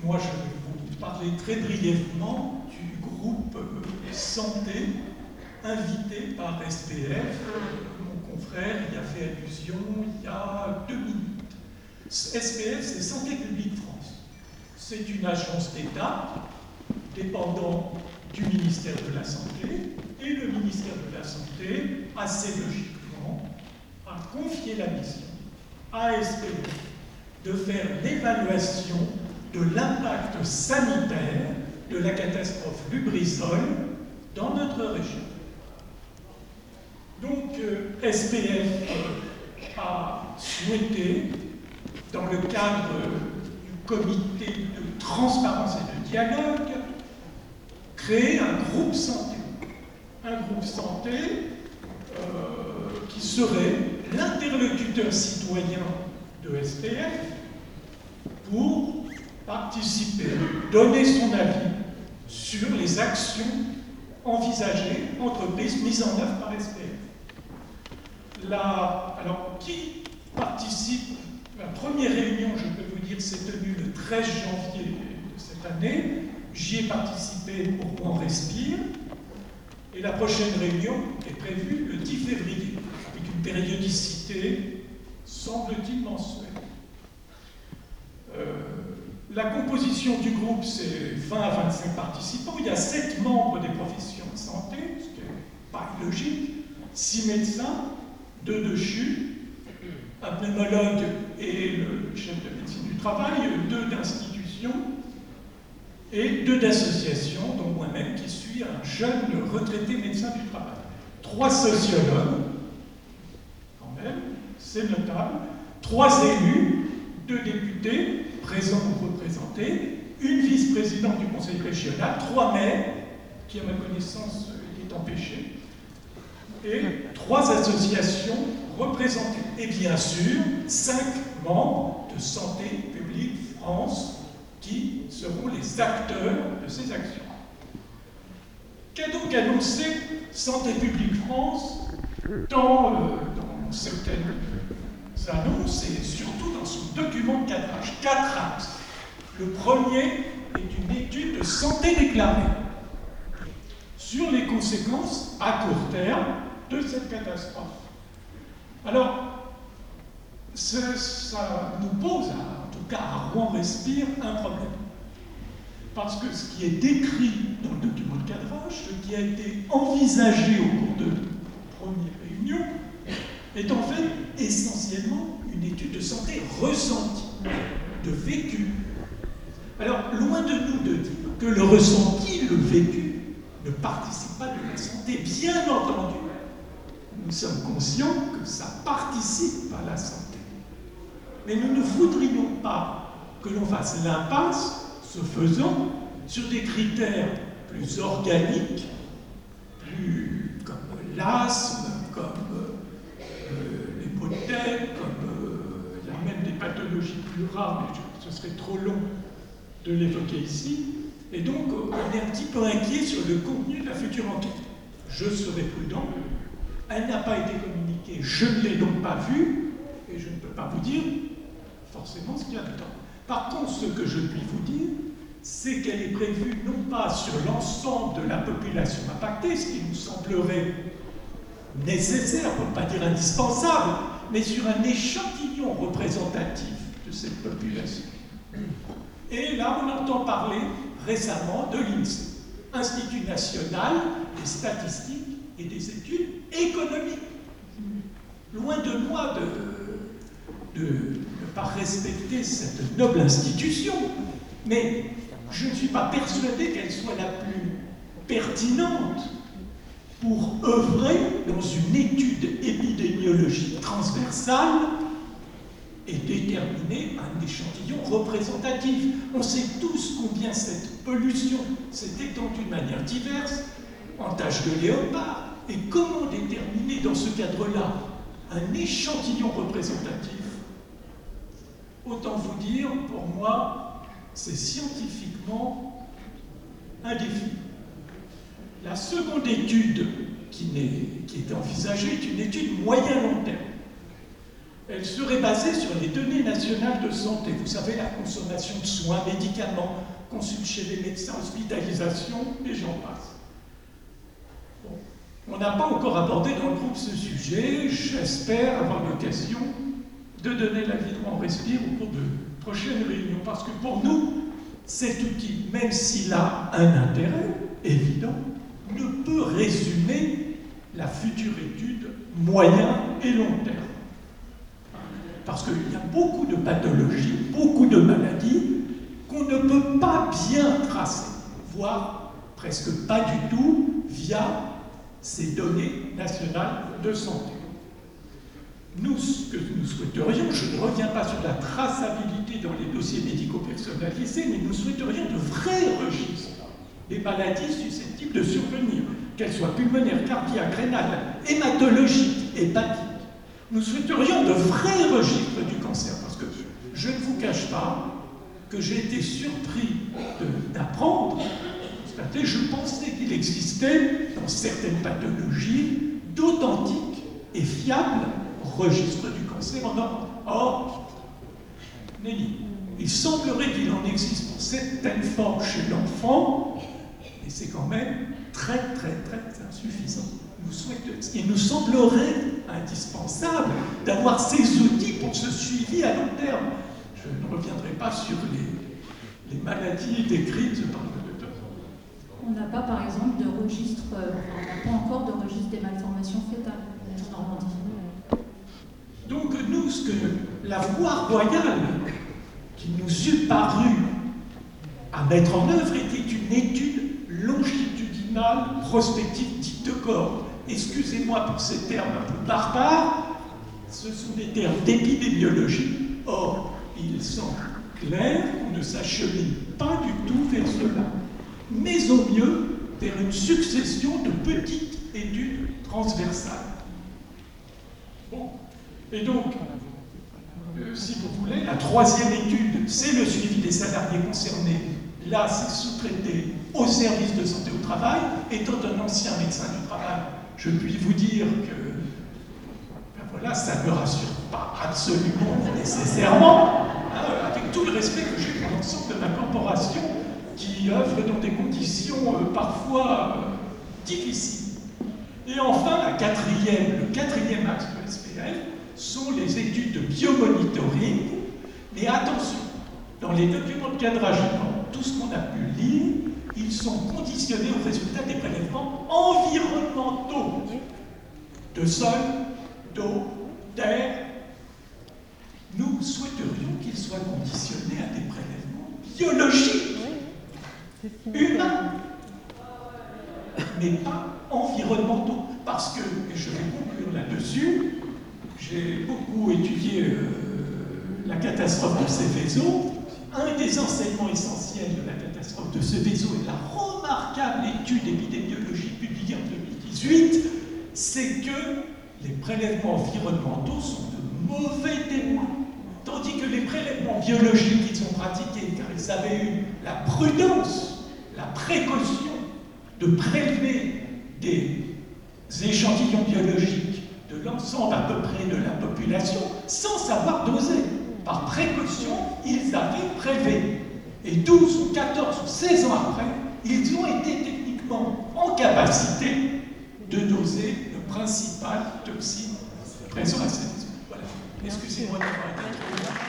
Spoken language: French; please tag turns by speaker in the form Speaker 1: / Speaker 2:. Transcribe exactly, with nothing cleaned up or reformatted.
Speaker 1: moi, je vais vous parler très brièvement du groupe santé invité par S P F. Mon confrère y a fait allusion il y a deux minutes. S P F, c'est Santé publique France. C'est une agence d'État dépendant du ministère de la Santé, et le ministère de la Santé, assez logiquement, a confié la mission à S P F de faire l'évaluation de l'impact sanitaire de la catastrophe Lubrizol dans notre région. Donc, euh, S P F a souhaité, dans le cadre du comité de transparence et de dialogue, créer un groupe santé. Un groupe santé euh, qui serait l'interlocuteur citoyen de S P F pour participer, donner son avis sur les actions envisagées, entreprises, mises en œuvre par S P F. La, alors, qui participe? La première réunion, je peux vous dire, s'est tenue le treize janvier de cette année. J'y ai participé pour On Respire. Et la prochaine réunion est prévue le dix février, avec une périodicité, semble-t-il, mensuelle. Euh, la composition du groupe, c'est vingt à vingt-cinq participants. Il y a sept membres des professions de santé, ce qui n'est pas illogique, six médecins, deux de C H U, un pneumologue et le chef de médecine du travail, deux d'institutions et deux d'associations, dont moi-même qui suis un jeune retraité médecin du travail. Trois sociologues, quand même, c'est notable, trois élus, deux députés, présents ou représentés, une vice-présidente du conseil régional, trois maires, qui à ma connaissance est empêché, et trois associations représentées. Et bien sûr, cinq membres de Santé publique France qui seront les acteurs de ces actions. Qu'a donc annoncé Santé publique France dans, euh, dans certaines annonces et surtout dans son document de cadrage? Quatre axes. Le premier est une étude de santé déclarée sur les conséquences à court terme de cette catastrophe. Alors, ça, ça nous pose, en tout cas à Rouen Respire, un problème. Parce que ce qui est décrit dans le document de cadrage, ce qui a été envisagé au cours de la première réunion, est en fait essentiellement une étude de santé ressentie, de vécu. Alors, loin de nous de dire que le ressenti, le vécu, ne participe pas de la santé, bien entendu. Nous sommes conscients que ça participe à la santé. Mais nous ne voudrions pas que l'on fasse l'impasse, ce faisant, sur des critères plus organiques, plus comme l'asthme, comme euh, les maux de tête, comme euh, il y a même des pathologies plus rares, mais je, ce serait trop long de l'évoquer ici. Et donc, on est un petit peu inquiet sur le contenu de la future enquête. Je serai prudent. Elle n'a pas été communiquée, je ne l'ai donc pas vue, et je ne peux pas vous dire forcément ce qu'il y a dedans. Par contre, ce que je puis vous dire, c'est qu'elle est prévue non pas sur l'ensemble de la population impactée, ce qui nous semblerait nécessaire, pour ne pas dire indispensable, mais sur un échantillon représentatif de cette population. Et là, on entend parler récemment de l'INSEE, Institut national des statistiques et des études économiques. Loin de moi de, de ne pas respecter cette noble institution, mais je ne suis pas persuadé qu'elle soit la plus pertinente pour œuvrer dans une étude épidémiologique transversale et déterminer un échantillon représentatif. On sait tous combien cette pollution s'est étendue de manière diverse, en taches de léopard, et comment déterminer dans ce cadre-là un échantillon représentatif? Autant vous dire, pour moi, c'est scientifiquement un défi. La seconde étude qui est, qui est envisagée est une étude moyen-long terme. elle serait basée sur les données nationales de santé. Vous savez, la consommation de soins, médicaments, consultes chez les médecins, hospitalisation, et j'en passe. Bon. On n'a pas encore abordé dans le groupe ce sujet. J'espère avoir l'occasion de donner l'avis de On Respire au cours de prochaines réunions, parce que pour nous, cet outil, même s'il a un intérêt évident, ne peut résumer la future étude moyen et long terme. Parce qu'il y a beaucoup de pathologies, beaucoup de maladies qu'on ne peut pas bien tracer, voire presque pas du tout via ces données nationales de santé. Nous, ce que nous souhaiterions, je ne reviens pas sur la traçabilité dans les dossiers médicaux personnalisés, mais nous souhaiterions de vrais registres des maladies susceptibles de survenir, qu'elles soient pulmonaires, cardiaques, rénales, hématologiques, hépatiques. Nous souhaiterions de vrais registres du cancer, parce que je ne vous cache pas que j'ai été surpris d'apprendre, constater, je pensais qu'il existait, dans certaines pathologies, d'authentiques et fiables registres du cancer en Europe. Or, nenni. Il semblerait qu'il en existe pour certaines formes chez l'enfant, mais c'est quand même très, très, très insuffisant. Nous souhaitons, il nous semblerait indispensable d'avoir ces outils pour ce suivi à long terme. Je ne reviendrai pas sur les, les maladies décrites par le docteur.
Speaker 2: On n'a pas, par exemple, de registre, euh, on n'a pas encore de registre des malformations fétales en Normandie.
Speaker 1: Donc nous, ce que la voie royale qui nous eût paru à mettre en œuvre était une étude longitudinale prospective dite de corps. Excusez-moi pour ces termes un peu barbares, ce sont des termes d'épidémiologie. Or, il semble clair qu'on ne s'achemine pas du tout vers cela, mais au mieux vers une succession de petites études transversales. Bon. Et donc, euh, si vous voulez, la troisième étude, c'est le suivi des salariés concernés. Là, c'est sous-traité au service de santé au travail. Étant un ancien médecin du travail, je puis vous dire que ben voilà, ça ne me rassure pas absolument nécessairement, hein, avec tout le respect que j'ai pour l'ensemble de ma corporation, qui œuvre dans des conditions euh, parfois euh, difficiles. Et enfin, la quatrième, le quatrième axe de S P L, sont les études de biomonitoring. Mais attention, dans les documents de cadrage, dans tout ce qu'on a pu lire, ils sont conditionnés aux résultats des prélèvements environnementaux de sol, d'eau, d'air. Nous souhaiterions qu'ils soient conditionnés à des prélèvements biologiques, humains, mais pas environnementaux. Parce que, et je vais conclure là-dessus, j'ai beaucoup étudié euh, la catastrophe de Seveso. Un des enseignements essentiels de la catastrophe de Seveso et de la remarquable étude épidémiologique publiée en deux mille dix-huit, c'est que les prélèvements environnementaux sont de mauvais témoins. Tandis que les prélèvements biologiques qu'ils ont pratiqués, car ils avaient eu la prudence, la précaution de prélever des échantillons biologiques de l'ensemble à peu près de la population, sans savoir doser. Par précaution, ils avaient prélevé. Et douze ou quatorze ou seize ans après, ils ont été techniquement en capacité de doser le principal toxine présent à cette. Voilà. Excusez-moi d'avoir été trop long.